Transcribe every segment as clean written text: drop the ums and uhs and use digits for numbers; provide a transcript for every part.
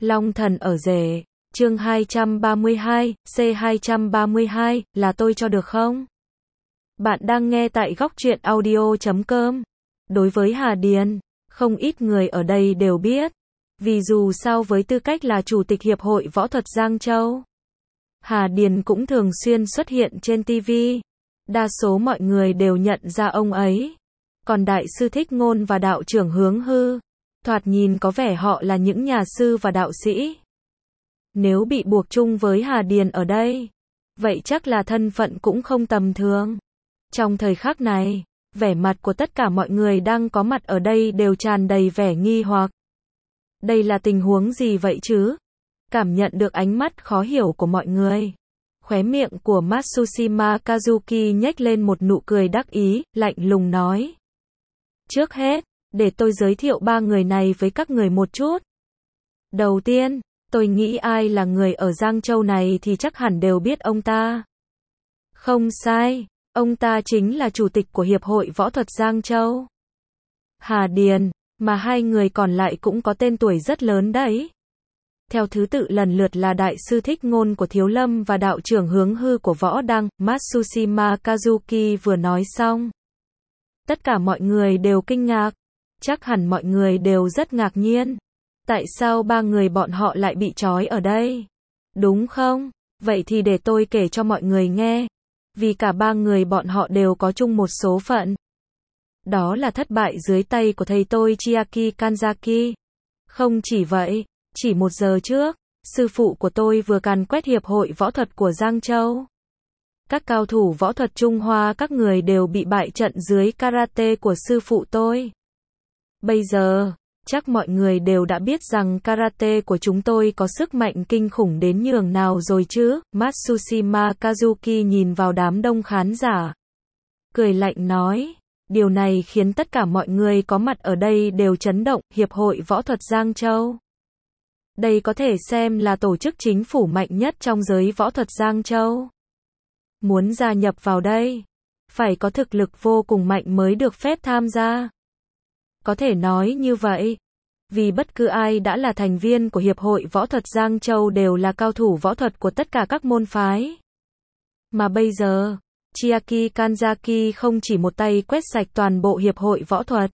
Long thần ở rể, chương 232, C232, là tôi cho được không? Bạn đang nghe tại góc truyện audio.com. Đối với Hà Điền, không ít người ở đây đều biết. Vì dù sao với tư cách là Chủ tịch Hiệp hội Võ thuật Giang Châu, Hà Điền cũng thường xuyên xuất hiện trên TV. Đa số mọi người đều nhận ra ông ấy. Còn Đại sư Thích Ngôn và Đạo trưởng Hướng Hư, thoạt nhìn có vẻ họ là những nhà sư và đạo sĩ. Nếu bị buộc chung với Hà Điền ở đây, vậy chắc là thân phận cũng không tầm thường. Trong thời khắc này, vẻ mặt của tất cả mọi người đang có mặt ở đây đều tràn đầy vẻ nghi hoặc. Đây là tình huống gì vậy chứ? Cảm nhận được ánh mắt khó hiểu của mọi người, khóe miệng của Matsushima Kazuki nhếch lên một nụ cười đắc ý, lạnh lùng nói. Trước hết, để tôi giới thiệu ba người này với các người một chút. Đầu tiên, tôi nghĩ ai là người ở Giang Châu này thì chắc hẳn đều biết ông ta. Không sai, ông ta chính là Chủ tịch của Hiệp hội Võ thuật Giang Châu, Hà Điền, mà hai người còn lại cũng có tên tuổi rất lớn đấy. Theo thứ tự lần lượt là Đại sư Thích Ngôn của Thiếu Lâm và Đạo trưởng Hướng Hư của Võ Đăng. Matsushima Kazuki vừa nói xong, tất cả mọi người đều kinh ngạc. Chắc hẳn mọi người đều rất ngạc nhiên. Tại sao ba người bọn họ lại bị trói ở đây? Đúng không? Vậy thì để tôi kể cho mọi người nghe. Vì cả ba người bọn họ đều có chung một số phận. Đó là thất bại dưới tay của thầy tôi Chiaki Kanzaki. Không chỉ vậy, chỉ 1 giờ trước, sư phụ của tôi vừa càn quét Hiệp hội Võ thuật của Giang Châu. Các cao thủ võ thuật Trung Hoa các người đều bị bại trận dưới karate của sư phụ tôi. Bây giờ, chắc mọi người đều đã biết rằng karate của chúng tôi có sức mạnh kinh khủng đến nhường nào rồi chứ? Matsushima Kazuki nhìn vào đám đông khán giả, cười lạnh nói. Điều này khiến tất cả mọi người có mặt ở đây đều chấn động. Hiệp hội Võ thuật Giang Châu, đây có thể xem là tổ chức chính phủ mạnh nhất trong giới võ thuật Giang Châu. Muốn gia nhập vào đây, phải có thực lực vô cùng mạnh mới được phép tham gia. Có thể nói như vậy, vì bất cứ ai đã là thành viên của Hiệp hội Võ thuật Giang Châu đều là cao thủ võ thuật của tất cả các môn phái. Mà bây giờ, Chiaki Kanzaki không chỉ một tay quét sạch toàn bộ Hiệp hội Võ thuật,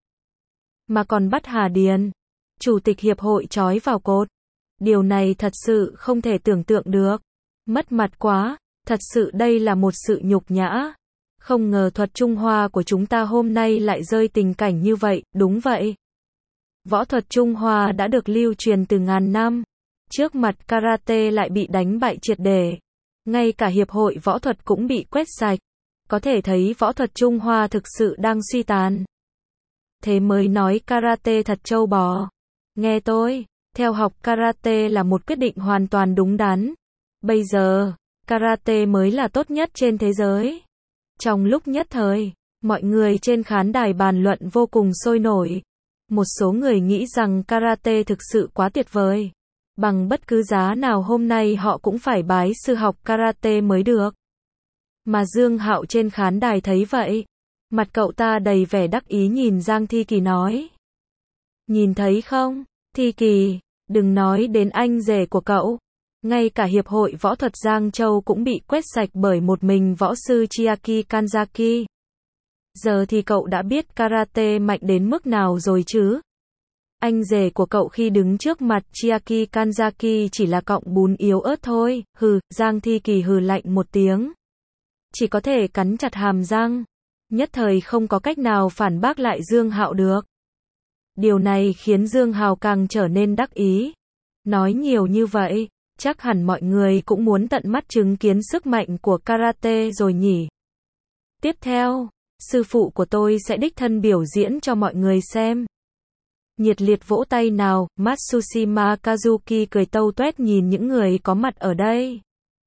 mà còn bắt Hà Điền, Chủ tịch Hiệp hội trói vào cột. Điều này thật sự không thể tưởng tượng được. Mất mặt quá, thật sự đây là một sự nhục nhã. Không ngờ thuật Trung Hoa của chúng ta hôm nay lại rơi tình cảnh như vậy. Đúng vậy. Võ thuật Trung Hoa đã được lưu truyền từ ngàn năm. Trước mặt karate lại bị đánh bại triệt để. Ngay cả Hiệp hội Võ thuật cũng bị quét sạch. Có thể thấy võ thuật Trung Hoa thực sự đang suy tàn. Thế mới nói karate thật trâu bò. Nghe tôi, theo học karate là một quyết định hoàn toàn đúng đắn. Bây giờ, karate mới là tốt nhất trên thế giới. Trong lúc nhất thời, mọi người trên khán đài bàn luận vô cùng sôi nổi. Một số người nghĩ rằng karate thực sự quá tuyệt vời. Bằng bất cứ giá nào hôm nay họ cũng phải bái sư học karate mới được. Mà Dương Hạo trên khán đài thấy vậy. Mặt cậu ta đầy vẻ đắc ý nhìn Giang Thi Kỳ nói. Nhìn thấy không, Thi Kỳ, đừng nói đến anh rể của cậu. Ngay cả Hiệp hội Võ thuật Giang Châu cũng bị quét sạch bởi một mình võ sư Chiaki Kanzaki. Giờ thì cậu đã biết karate mạnh đến mức nào rồi chứ? Anh rể của cậu khi đứng trước mặt Chiaki Kanzaki chỉ là cọng bún yếu ớt thôi. Hừ, Giang Thi Kỳ hừ lạnh một tiếng. Chỉ có thể cắn chặt hàm răng. Nhất thời không có cách nào phản bác lại Dương Hạo được. Điều này khiến Dương Hạo càng trở nên đắc ý. Nói nhiều như vậy, chắc hẳn mọi người cũng muốn tận mắt chứng kiến sức mạnh của karate rồi nhỉ. Tiếp theo, sư phụ của tôi sẽ đích thân biểu diễn cho mọi người xem. Nhiệt liệt vỗ tay nào. Matsushima Kazuki cười tâu tuét nhìn những người có mặt ở đây.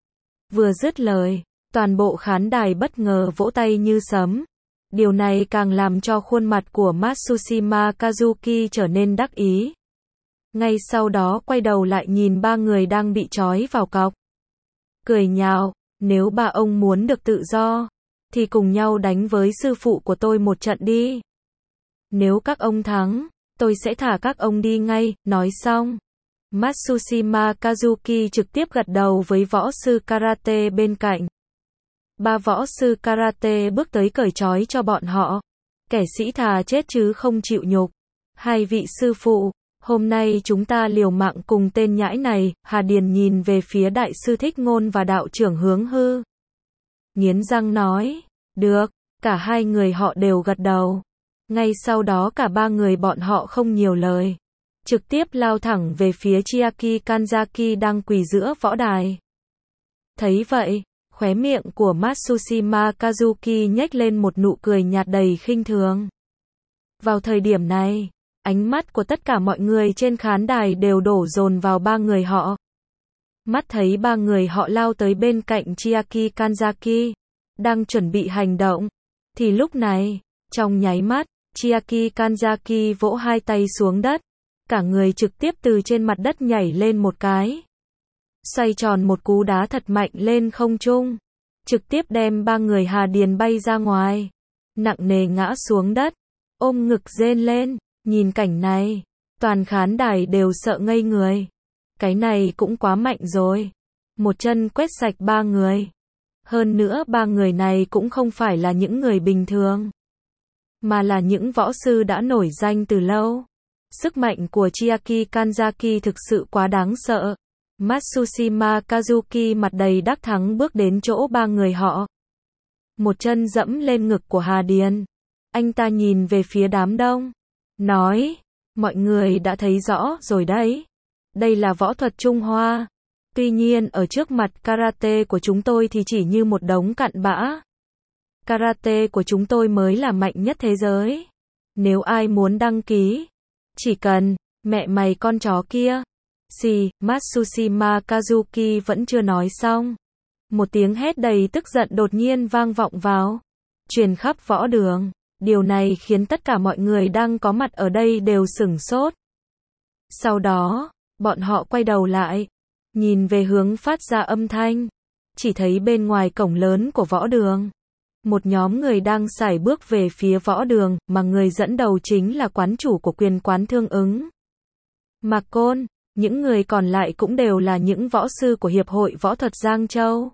Vừa dứt lời, toàn bộ khán đài bất ngờ vỗ tay như sấm. Điều này càng làm cho khuôn mặt của Matsushima Kazuki trở nên đắc ý. Ngay sau đó quay đầu lại nhìn ba người đang bị trói vào cọc. Cười nhạo, nếu ba ông muốn được tự do, thì cùng nhau đánh với sư phụ của tôi một trận đi. Nếu các ông thắng, tôi sẽ thả các ông đi ngay. Nói xong, Matsushima Kazuki trực tiếp gật đầu với võ sư karate bên cạnh. Ba võ sư karate bước tới cởi trói cho bọn họ. Kẻ sĩ thà chết chứ không chịu nhục. Hai vị sư phụ, hôm nay chúng ta liều mạng cùng tên nhãi này. Hà Điền nhìn về phía đại sư Thích Ngôn và đạo trưởng Hướng Hư. Nghiến răng nói, được, cả hai người họ đều gật đầu. Ngay sau đó cả ba người bọn họ không nhiều lời. Trực tiếp lao thẳng về phía Chiaki Kanzaki đang quỳ giữa võ đài. Thấy vậy, khóe miệng của Matsushima Kazuki nhếch lên một nụ cười nhạt đầy khinh thường. Vào thời điểm này, ánh mắt của tất cả mọi người trên khán đài đều đổ dồn vào ba người họ. Mắt thấy ba người họ lao tới bên cạnh Chiaki Kanzaki, đang chuẩn bị hành động, thì lúc này, trong nháy mắt, Chiaki Kanzaki vỗ hai tay xuống đất, cả người trực tiếp từ trên mặt đất nhảy lên một cái. Xoay tròn một cú đá thật mạnh lên không trung, trực tiếp đem ba người Hà Điền bay ra ngoài, nặng nề ngã xuống đất, ôm ngực rên lên. Nhìn cảnh này, toàn khán đài đều sợ ngây người. Cái này cũng quá mạnh rồi. Một chân quét sạch ba người. Hơn nữa ba người này cũng không phải là những người bình thường, mà là những võ sư đã nổi danh từ lâu. Sức mạnh của Chiaki Kanzaki thực sự quá đáng sợ. Matsushima Kazuki mặt đầy đắc thắng bước đến chỗ ba người họ. Một chân dẫm lên ngực của Hà Điền. Anh ta nhìn về phía đám đông. Nói, mọi người đã thấy rõ rồi đấy. Đây là võ thuật Trung Hoa. Tuy nhiên ở trước mặt karate của chúng tôi thì chỉ như một đống cặn bã. Karate của chúng tôi mới là mạnh nhất thế giới. Nếu ai muốn đăng ký, chỉ cần, mẹ mày con chó kia. Matsushima Kazuki vẫn chưa nói xong. Một tiếng hét đầy tức giận đột nhiên vang vọng vào, truyền khắp võ đường. Điều này khiến tất cả mọi người đang có mặt ở đây đều sửng sốt. Sau đó, bọn họ quay đầu lại, nhìn về hướng phát ra âm thanh. Chỉ thấy bên ngoài cổng lớn của võ đường, một nhóm người đang sải bước về phía võ đường, mà người dẫn đầu chính là quán chủ của quyền quán Thương Ứng, Mạc Côn. Những người còn lại cũng đều là những võ sư của Hiệp hội Võ thuật Giang Châu.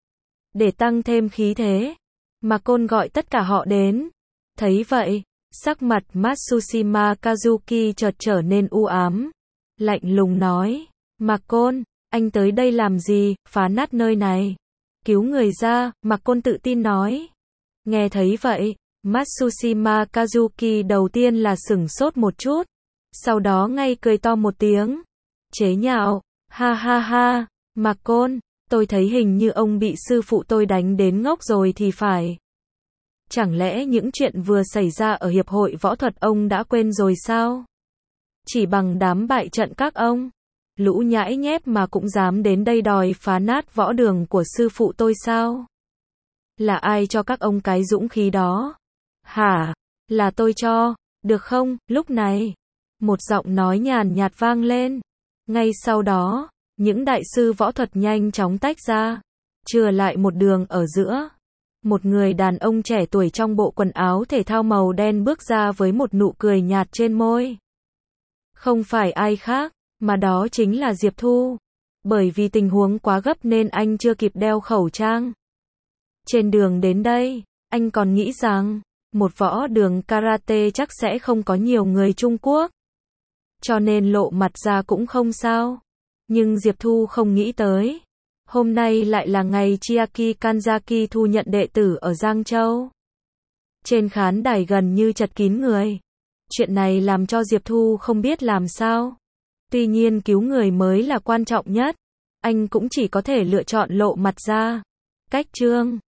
Để tăng thêm khí thế, Mạc Côn gọi tất cả họ đến. Thấy vậy, sắc mặt Matsushima Kazuki chợt trở nên u ám. Lạnh lùng nói, Mạc Côn, anh tới đây làm gì, phá nát nơi này. Cứu người ra, Mạc Côn tự tin nói. Nghe thấy vậy, Matsushima Kazuki đầu tiên là sửng sốt một chút. Sau đó ngay cười to một tiếng. Chế nhạo, ha ha ha, Mạc Côn, tôi thấy hình như ông bị sư phụ tôi đánh đến ngốc rồi thì phải. Chẳng lẽ những chuyện vừa xảy ra ở Hiệp hội Võ thuật ông đã quên rồi sao? Chỉ bằng đám bại trận các ông, lũ nhãi nhép mà cũng dám đến đây đòi phá nát võ đường của sư phụ tôi sao? Là ai cho các ông cái dũng khí đó? Hả? Là tôi cho, được không? Lúc này, một giọng nói nhàn nhạt vang lên. Ngay sau đó, những đại sư võ thuật nhanh chóng tách ra, chừa lại một đường ở giữa. Một người đàn ông trẻ tuổi trong bộ quần áo thể thao màu đen bước ra với một nụ cười nhạt trên môi. Không phải ai khác, mà đó chính là Diệp Thu. Bởi vì tình huống quá gấp nên anh chưa kịp đeo khẩu trang. Trên đường đến đây, anh còn nghĩ rằng, một võ đường karate chắc sẽ không có nhiều người Trung Quốc. Cho nên lộ mặt ra cũng không sao. Nhưng Diệp Thu không nghĩ tới. Hôm nay lại là ngày Chiaki Kanzaki thu nhận đệ tử ở Giang Châu. Trên khán đài gần như chật kín người. Chuyện này làm cho Diệp Thu không biết làm sao. Tuy nhiên cứu người mới là quan trọng nhất. Anh cũng chỉ có thể lựa chọn lộ mặt ra. Cách chương